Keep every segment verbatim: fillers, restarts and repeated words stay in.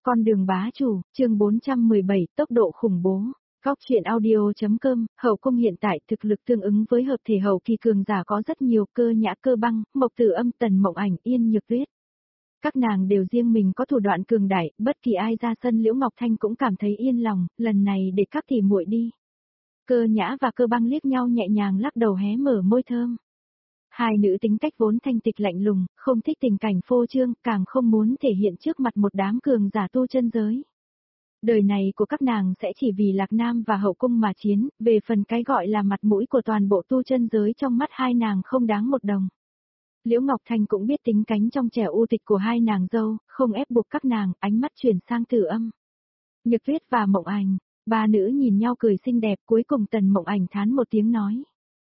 Con đường bá chủ, chương bốn trăm mười bảy, tốc độ khủng bố. Góc truyện audio.com, hậu cung hiện tại thực lực tương ứng với hợp thể hậu kỳ cường giả có rất nhiều, Cơ Nhã, Cơ Băng, Mộc Tử Âm, Tần Mộng Ảnh, Yên Nhược Tuyết. Các nàng đều riêng mình có thủ đoạn cường đại, bất kỳ ai ra sân Liễu Ngọc Thanh cũng cảm thấy yên lòng, lần này để các tỷ muội đi. Cơ Nhã và Cơ Băng liếc nhau nhẹ nhàng lắc đầu hé mở môi thơm. Hai nữ tính cách vốn thanh tịch lạnh lùng, không thích tình cảnh phô trương, càng không muốn thể hiện trước mặt một đám cường giả tu chân giới. Đời này của các nàng sẽ chỉ vì Lạc Nam và hậu cung mà chiến, về phần cái gọi là mặt mũi của toàn bộ tu chân giới trong mắt hai nàng không đáng một đồng. Liễu Ngọc Thanh cũng biết tính cánh trong trẻo u tịch của hai nàng dâu, không ép buộc các nàng, ánh mắt chuyển sang Tử Âm, Nhược Tuyết và Mộng Ảnh. Ba nữ nhìn nhau cười xinh đẹp, cuối cùng Tần Mộng Ảnh thán một tiếng nói.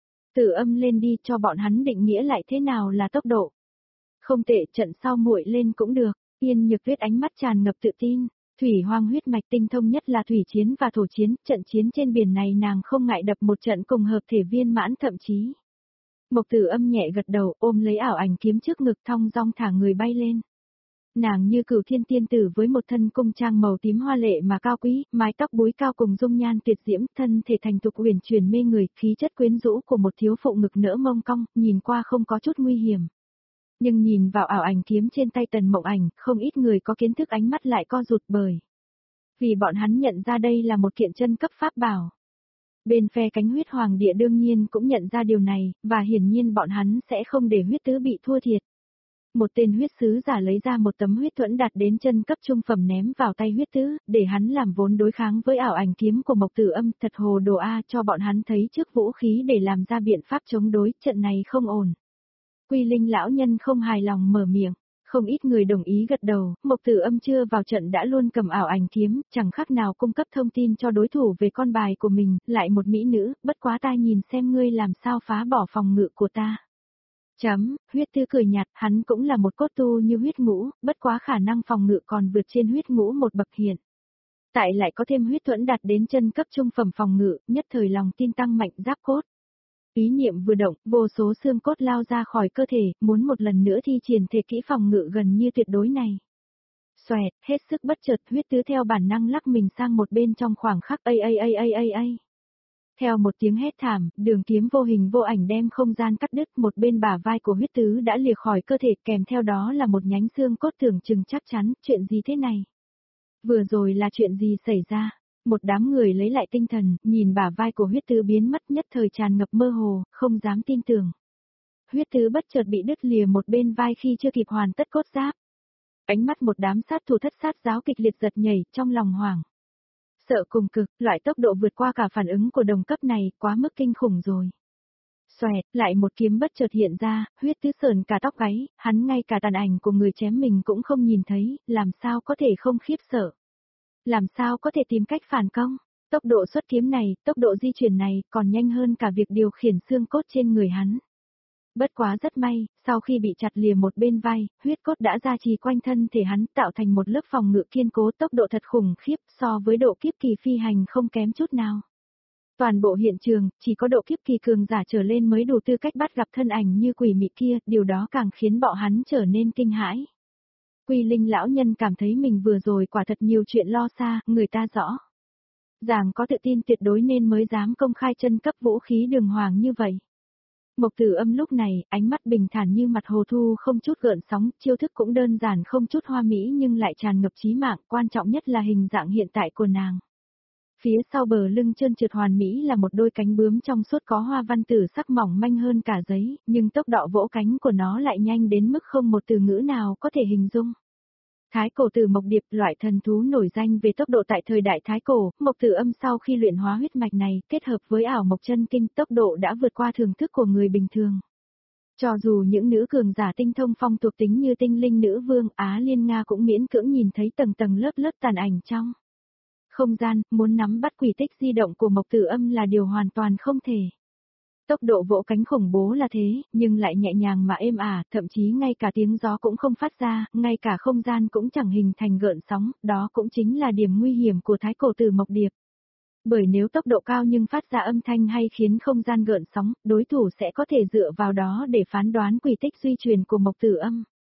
Tử Âm lên đi, cho bọn hắn định nghĩa lại thế nào là tốc độ. Không tệ, trận sau muội lên cũng được. Yên Nhược Tuyết ánh mắt tràn ngập tự tin. Thủy hoang huyết mạch tinh thông nhất là thủy chiến và thổ chiến, trận chiến trên biển này nàng không ngại đập một trận cùng hợp thể viên mãn thậm chí. Mộc Tử Âm nhẹ gật đầu, ôm lấy ảo ảnh kiếm trước ngực, thong dong thả người bay lên. Nàng như cửu thiên tiên tử với một thân cung trang màu tím hoa lệ mà cao quý, mái tóc búi cao cùng dung nhan tuyệt diễm, thân thể thành thục uyển chuyển mê người, khí chất quyến rũ của một thiếu phụ ngực nỡ mông cong, nhìn qua không có chút nguy hiểm. Nhưng nhìn vào ảo ảnh kiếm trên tay Tần Mộng Ảnh, không ít người có kiến thức ánh mắt lại co rụt bởi. Vì bọn hắn nhận ra đây là một kiện chân cấp pháp bảo. Bên phe cánh huyết hoàng địa đương nhiên cũng nhận ra điều này, và hiển nhiên bọn hắn sẽ không để huyết tứ bị thua thiệt. Một tên huyết sứ giả lấy ra một tấm huyết thuẫn đạt đến chân cấp trung phẩm ném vào tay huyết tứ, để hắn làm vốn đối kháng với ảo ảnh kiếm của Mộc Tử Âm, thật hồ đồ a, cho bọn hắn thấy trước vũ khí để làm ra biện pháp chống đối, trận này không ổn. Quy Linh lão nhân không hài lòng mở miệng, không ít người đồng ý gật đầu, Mộc Tử Âm chưa vào trận đã luôn cầm ảo ảnh kiếm, chẳng khác nào cung cấp thông tin cho đối thủ về con bài của mình, lại một mỹ nữ, bất quá ta nhìn xem ngươi làm sao phá bỏ phòng ngự của ta. Chấm, huyết tư cười nhạt, hắn cũng là một cốt tu như huyết ngũ, bất quá khả năng phòng ngự còn vượt trên huyết ngũ một bậc hiện. Tại lại có thêm huyết thuẫn đạt đến chân cấp trung phẩm phòng ngự, nhất thời lòng tin tăng mạnh giáp cốt. Ý niệm vừa động, vô số xương cốt lao ra khỏi cơ thể, muốn một lần nữa thi triển thể kỹ phòng ngự gần như tuyệt đối này. Xoẹt, hết sức bất chợt, huyết tứ theo bản năng lắc mình sang một bên trong khoảng khắc a a a a a a. Theo một tiếng hét thảm, đường kiếm vô hình vô ảnh đem không gian cắt đứt, một bên bả vai của huyết tứ đã lìa khỏi cơ thể, kèm theo đó là một nhánh xương cốt tưởng chừng chắc chắn, chuyện gì thế này? Vừa rồi là chuyện gì xảy ra? Một đám người lấy lại tinh thần, nhìn bả vai của huyết tứ biến mất, nhất thời tràn ngập mơ hồ, không dám tin tưởng. Huyết tứ bất chợt bị đứt lìa một bên vai khi chưa kịp hoàn tất cốt giáp. Ánh mắt một đám sát thủ thất sát giáo kịch liệt giật nhảy, trong lòng hoảng. Sợ cùng cực, loại tốc độ vượt qua cả phản ứng của đồng cấp này, quá mức kinh khủng rồi. Xoẹt, lại một kiếm bất chợt hiện ra, huyết tứ sờn cả tóc gáy, hắn ngay cả tàn ảnh của người chém mình cũng không nhìn thấy, làm sao có thể không khiếp sợ. Làm sao có thể tìm cách phản công? Tốc độ xuất kiếm này, tốc độ di chuyển này, còn nhanh hơn cả việc điều khiển xương cốt trên người hắn. Bất quá rất may, sau khi bị chặt lìa một bên vai, huyết cốt đã gia trì quanh thân thể hắn, tạo thành một lớp phòng ngự kiên cố, tốc độ thật khủng khiếp, so với độ kiếp kỳ phi hành không kém chút nào. Toàn bộ hiện trường, chỉ có độ kiếp kỳ cường giả trở lên mới đủ tư cách bắt gặp thân ảnh như quỷ mị kia, điều đó càng khiến bọn hắn trở nên kinh hãi. Quy Linh lão nhân cảm thấy mình vừa rồi quả thật nhiều chuyện lo xa, người ta rõ ràng có tự tin tuyệt đối nên mới dám công khai chân cấp vũ khí đường hoàng như vậy. Mộc Tử Âm lúc này, ánh mắt bình thản như mặt hồ thu không chút gợn sóng, chiêu thức cũng đơn giản không chút hoa mỹ nhưng lại tràn ngập chí mạng, quan trọng nhất là hình dạng hiện tại của nàng. Phía sau bờ lưng trơn trượt hoàn mỹ là một đôi cánh bướm trong suốt có hoa văn tử sắc mỏng manh hơn cả giấy, nhưng tốc độ vỗ cánh của nó lại nhanh đến mức không một từ ngữ nào có thể hình dung. Thái cổ tử mộc điệp, loại thần thú nổi danh về tốc độ tại thời đại Thái cổ, Mộc Tử Âm sau khi luyện hóa huyết mạch này, kết hợp với ảo mộc chân kinh, tốc độ đã vượt qua thưởng thức của người bình thường. Cho dù những nữ cường giả tinh thông phong thuộc tính như tinh linh nữ vương Á Liên Nga cũng miễn cưỡng nhìn thấy tầng tầng lớp lớp tàn ảnh trong không gian, muốn nắm bắt quỷ tích di động của Mộc Tử Âm là điều hoàn toàn không thể. Tốc độ vỗ cánh khủng bố là thế, nhưng lại nhẹ nhàng mà êm ả, thậm chí ngay cả tiếng gió cũng không phát ra, ngay cả không gian cũng chẳng hình thành gợn sóng, đó cũng chính là điểm nguy hiểm của thái cổ tử mộc điệp. Bởi nếu tốc độ cao nhưng phát ra âm thanh hay khiến không gian gợn sóng, đối thủ sẽ có thể dựa vào đó để phán đoán quy tích di chuyển của Mộc Tử Âm.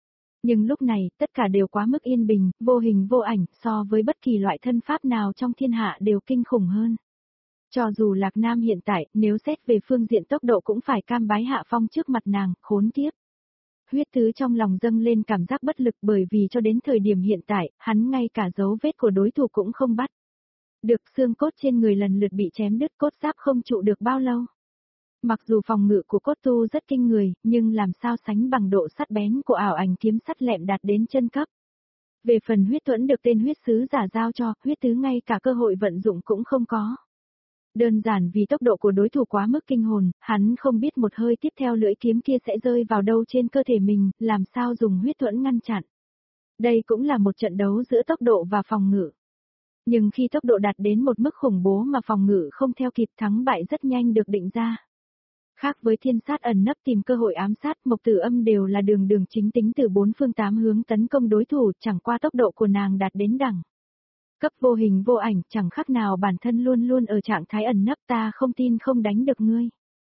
Nhưng lúc này, tất cả đều quá mức yên bình, vô hình vô ảnh, so với bất kỳ loại thân pháp nào trong thiên hạ đều kinh khủng hơn. Cho dù Lạc Nam hiện tại, nếu xét về phương diện tốc độ cũng phải cam bái hạ phong trước mặt nàng, khốn kiếp. Huyết Tứ trong lòng dâng lên cảm giác bất lực bởi vì cho đến thời điểm hiện tại, hắn ngay cả dấu vết của đối thủ cũng không bắt. Được xương cốt trên người lần lượt bị chém đứt, cốt giáp không trụ được bao lâu. Mặc dù phòng ngự của cốt tu rất kinh người, nhưng làm sao sánh bằng độ sắc bén của ảo ảnh kiếm sắt lẹm đạt đến chân cấp. Về phần huyết thuẫn được tên huyết sứ giả giao cho, Huyết Tứ ngay cả cơ hội vận dụng cũng không có. Đơn giản vì tốc độ của đối thủ quá mức kinh hồn, hắn không biết một hơi tiếp theo lưỡi kiếm kia sẽ rơi vào đâu trên cơ thể mình, làm sao dùng huyết thuẫn ngăn chặn. Đây cũng là một trận đấu giữa tốc độ và phòng ngự. Nhưng khi tốc độ đạt đến một mức khủng bố mà phòng ngự không theo kịp, thắng bại rất nhanh được định ra. Khác với thiên sát ẩn nấp tìm cơ hội ám sát, Mộc Tử Âm đều là đường đường chính tính từ bốn phương tám hướng tấn công đối thủ, chẳng qua tốc độ của nàng đạt đến đẳng cấp vô hình vô ảnh, chẳng khác nào bản thân luôn luôn ở trạng thái ẩn nấp, ta không tin không đánh được ngươi.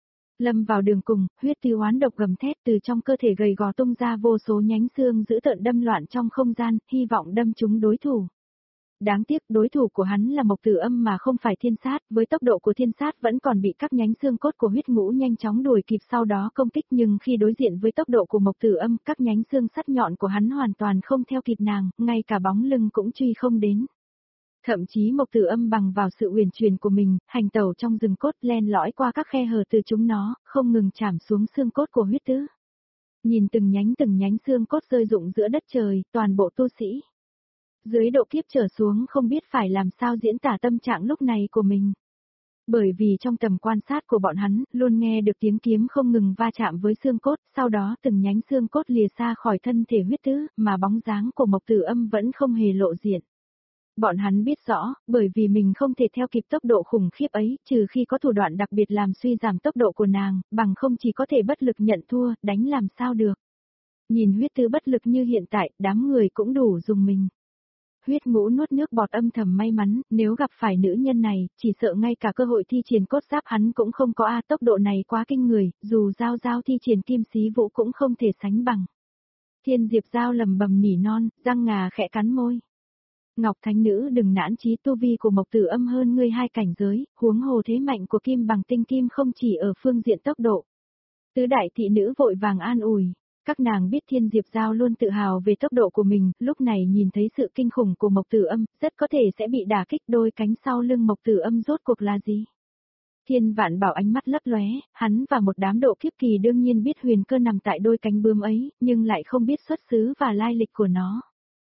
Lâm vào đường cùng, Huyết Tứ oán độc gầm thét, từ trong cơ thể gầy gò tung ra vô số nhánh xương dữ tợn đâm loạn trong không gian, hy vọng đâm trúng đối thủ. Đáng tiếc đối thủ của hắn là Mộc Tử Âm mà không phải thiên sát, với tốc độ của thiên sát vẫn còn bị các nhánh xương cốt của huyết ngũ nhanh chóng đuổi kịp sau đó công kích, nhưng khi đối diện với tốc độ của Mộc Tử Âm, các nhánh xương sắt nhọn của hắn hoàn toàn không theo kịp nàng, ngay cả bóng lưng cũng truy không đến. Thậm chí Mộc Tử Âm bằng vào sự uyển chuyển của mình, hành tẩu trong rừng cốt len lỏi qua các khe hở từ chúng nó, không ngừng chạm xuống xương cốt của Huyết Tứ. Nhìn từng nhánh từng nhánh xương cốt rơi rụng giữa đất trời, toàn bộ tu sĩ dưới độ kiếp trở xuống không biết phải làm sao diễn tả tâm trạng lúc này của mình. Bởi vì trong tầm quan sát của bọn hắn, luôn nghe được tiếng kiếm không ngừng va chạm với xương cốt, sau đó từng nhánh xương cốt lìa xa khỏi thân thể Huyết Tứ, mà bóng dáng của Mộc Tử Âm vẫn không hề lộ diện. Bọn hắn biết rõ, bởi vì mình không thể theo kịp tốc độ khủng khiếp ấy, trừ khi có thủ đoạn đặc biệt làm suy giảm tốc độ của nàng, bằng không chỉ có thể bất lực nhận thua, đánh làm sao được. Nhìn Huyết Tứ bất lực như hiện tại, đám người cũng đủ dùng mình. Huyết Ngũ nuốt nước bọt âm thầm may mắn, nếu gặp phải nữ nhân này, chỉ sợ ngay cả cơ hội thi triển cốt giáp hắn cũng không có a, tốc độ này quá kinh người, dù giao giao thi triển kim xí vũ cũng không thể sánh bằng. Thiên Diệp Giao lầm bầm nỉ non, răng ngà khẽ cắn môi. Ngọc Thánh Nữ đừng nản chí, tu vi của Mộc Tử Âm hơn ngươi hai cảnh giới, huống hồ thế mạnh của Kim Bằng Tinh Kim không chỉ ở phương diện tốc độ. Tứ đại thị nữ vội vàng an ủi. Các nàng biết Thiên Diệp Giao luôn tự hào về tốc độ của mình, lúc này nhìn thấy sự kinh khủng của Mộc Tử Âm, rất có thể sẽ bị đả kích. Đôi cánh sau lưng Mộc Tử Âm rốt cuộc là gì? Thiên Vạn Bảo ánh mắt lấp lóe, hắn và một đám độ kiếp kỳ đương nhiên biết huyền cơ nằm tại đôi cánh bướm ấy, nhưng lại không biết xuất xứ và lai lịch của nó.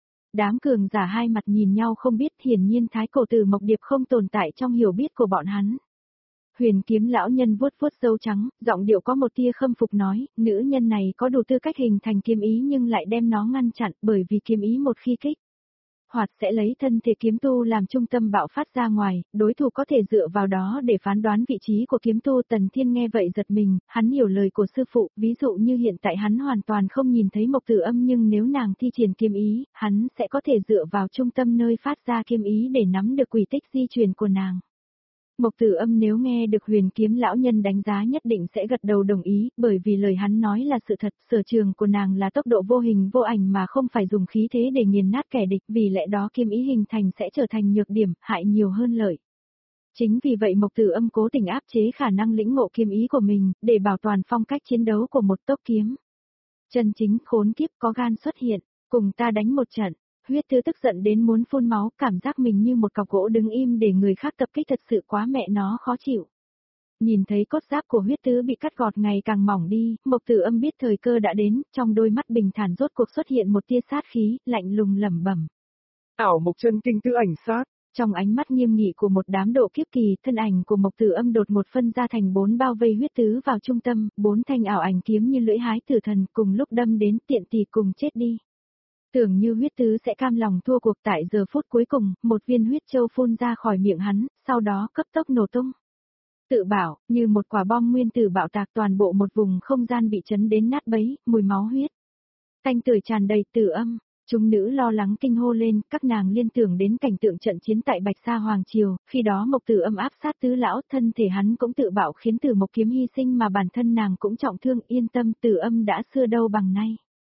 Đám cường giả hai mặt nhìn nhau không biết, hiển nhiên thái cổ tử Mộc Điệp không tồn tại trong hiểu biết của bọn hắn. Huyền Kiếm lão nhân vuốt vuốt râu trắng, giọng điệu có một tia khâm phục nói, nữ nhân này có đủ tư cách hình thành kiếm ý nhưng lại đem nó ngăn chặn, bởi vì kiếm ý một khi kích hoạt sẽ lấy thân thể kiếm tu làm trung tâm bạo phát ra ngoài, đối thủ có thể dựa vào đó để phán đoán vị trí của kiếm tu. Tần Thiên nghe vậy giật mình, hắn hiểu lời của sư phụ, ví dụ như hiện tại hắn hoàn toàn không nhìn thấy Mộc Tử Âm nhưng nếu nàng thi triển kiếm ý, hắn sẽ có thể dựa vào trung tâm nơi phát ra kiếm ý để nắm được quỹ tích di chuyển của nàng. Mộc Tử Âm nếu nghe được Huyền Kiếm lão nhân đánh giá nhất định sẽ gật đầu đồng ý, bởi vì lời hắn nói là sự thật, sở trường của nàng là tốc độ vô hình vô ảnh mà không phải dùng khí thế để nghiền nát kẻ địch, vì lẽ đó kiếm ý hình thành sẽ trở thành nhược điểm, hại nhiều hơn lợi. Chính vì vậy Mộc Tử Âm cố tình áp chế khả năng lĩnh ngộ kiếm ý của mình, để bảo toàn phong cách chiến đấu của một tốc kiếm. Chân chính khốn kiếp có gan xuất hiện, cùng ta đánh một trận. Huyết Tứ tức giận đến muốn phun máu, cảm giác mình như một cọc gỗ đứng im để người khác tập kích thật sự quá mẹ nó khó chịu. Nhìn thấy cốt giáp của Huyết Tứ bị cắt gọt ngày càng mỏng đi, Mộc Tử Âm biết thời cơ đã đến, trong đôi mắt bình thản rốt cuộc xuất hiện một tia sát khí, lạnh lùng lẩm bẩm. Ảo Mộc Chân Kinh Tứ Ảnh Sát. Trong ánh mắt nghiêm nghị của một đám độ kiếp kỳ, thân ảnh của Mộc Tử Âm đột một phân ra thành bốn bao vây Huyết Tứ vào trung tâm, bốn thanh ảo ảnh kiếm như lưỡi hái tử thần cùng lúc đâm đến, tiện tì cùng chết đi. Tưởng như Huyết Tứ sẽ cam lòng thua cuộc, tại giờ phút cuối cùng, một viên huyết châu phun ra khỏi miệng hắn, sau đó cấp tốc nổ tung. Tự bảo, như một quả bom nguyên tử bạo tạc, toàn bộ một vùng không gian bị chấn đến nát bấy, mùi máu huyết tanh tưởi tràn đầy. Tử Âm, chúng nữ lo lắng kinh hô lên, các nàng liên tưởng đến cảnh tượng trận chiến tại Bạch Sa Hoàng Triều, khi đó Mộc Tử Âm áp sát Tứ lão, thân thể hắn cũng tự bạo khiến Tử Mộc kiếm hy sinh mà bản thân nàng cũng trọng thương. Yên tâm, Tử Âm đã xưa đâu bằng nay.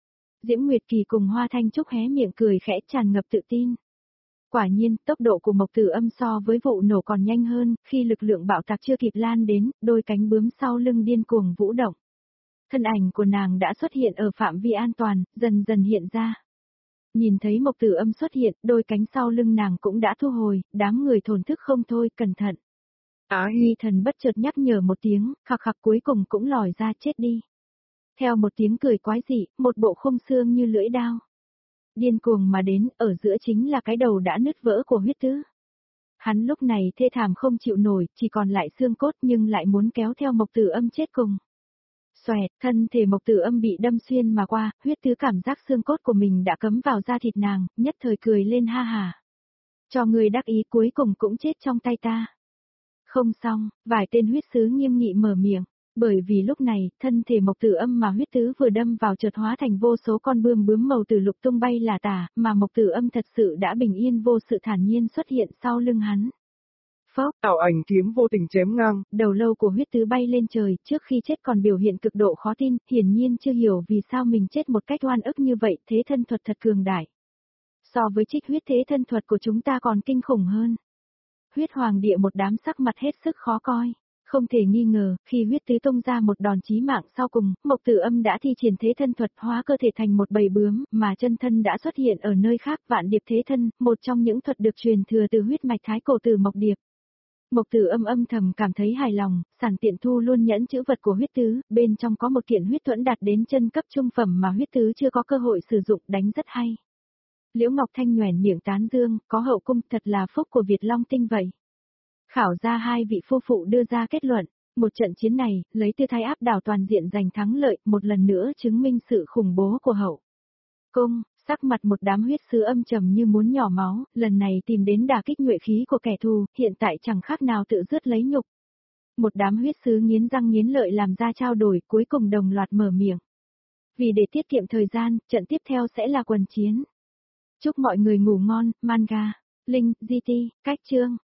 Diễm Nguyệt Kỳ cùng Hoa Thanh Trúc hé miệng cười khẽ tràn ngập tự tin. Quả nhiên, tốc độ của Mộc Tử Âm so với vụ nổ còn nhanh hơn, khi lực lượng bạo tạc chưa kịp lan đến, đôi cánh bướm sau lưng điên cuồng vũ động. Thân ảnh của nàng đã xuất hiện ở phạm vi an toàn, dần dần hiện ra. Nhìn thấy Mộc Tử Âm xuất hiện, đôi cánh sau lưng nàng cũng đã thu hồi, đám người thổn thức không thôi, cẩn thận. Á Hy Thần bất chợt nhắc nhở một tiếng, khặc khặc cuối cùng cũng lòi ra chết đi. Theo một tiếng cười quái dị, một bộ khung xương như lưỡi đao. Điên cuồng mà đến, ở giữa chính là cái đầu đã nứt vỡ của huyết tứ. Hắn lúc này thê thảm không chịu nổi, chỉ còn lại xương cốt nhưng lại muốn kéo theo Mộc Tử Âm chết cùng. Xoẹt, thân thể Mộc Tử Âm bị đâm xuyên mà qua, huyết tứ cảm giác xương cốt của mình đã cấm vào da thịt nàng, nhất thời cười lên ha hà. Cho người đắc ý cuối cùng cũng chết trong tay ta. Không xong, vài tên huyết sứ nghiêm nghị mở miệng. Bởi vì lúc này, thân thể Mộc Tử Âm mà huyết tứ vừa đâm vào chợt hóa thành vô số con bươm bướm màu tử lục tung bay là tả, mà Mộc Tử Âm thật sự đã bình yên vô sự thản nhiên xuất hiện sau lưng hắn. Phốc, ảo ảnh kiếm vô tình chém ngang, đầu lâu của huyết tứ bay lên trời, trước khi chết còn biểu hiện cực độ khó tin, hiển nhiên chưa hiểu vì sao mình chết một cách oan ức như vậy, thế thân thuật thật cường đại. So với trích huyết thế thân thuật của chúng ta còn kinh khủng hơn. Huyết hoàng địa một đám sắc mặt hết sức khó coi. Không thể nghi ngờ, khi huyết tứ tung ra một đòn chí mạng sau cùng, Mộc Tử Âm đã thi triển thế thân thuật hóa cơ thể thành một bầy bướm, mà chân thân đã xuất hiện ở nơi khác. Vạn điệp thế thân, một trong những thuật được truyền thừa từ huyết mạch thái cổ tử Mộc Điệp. Mộc Tử Âm âm thầm cảm thấy hài lòng, sản tiện thu luôn nhẫn chữ vật của huyết tứ, bên trong có một kiện huyết thuẫn đạt đến chân cấp trung phẩm mà huyết tứ chưa có cơ hội sử dụng, đánh rất hay. Liễu Ngọc Thanh nhoẻn miệng tán dương, có hậu cung thật là phúc của Việt Long Tinh vậy. Khảo ra hai vị phu phụ đưa ra kết luận, một trận chiến này, lấy tư thái áp đảo toàn diện giành thắng lợi, một lần nữa chứng minh sự khủng bố của hậu cung. Sắc mặt một đám huyết sứ âm trầm như muốn nhỏ máu, lần này tìm đến đả kích nhuệ khí của kẻ thù, hiện tại chẳng khác nào tự dứt lấy nhục. Một đám huyết sứ nghiến răng nghiến lợi làm ra trao đổi, cuối cùng đồng loạt mở miệng. Vì để tiết kiệm thời gian, trận tiếp theo sẽ là quần chiến. Chúc mọi người ngủ ngon, manga, link, giê tê, cách chương.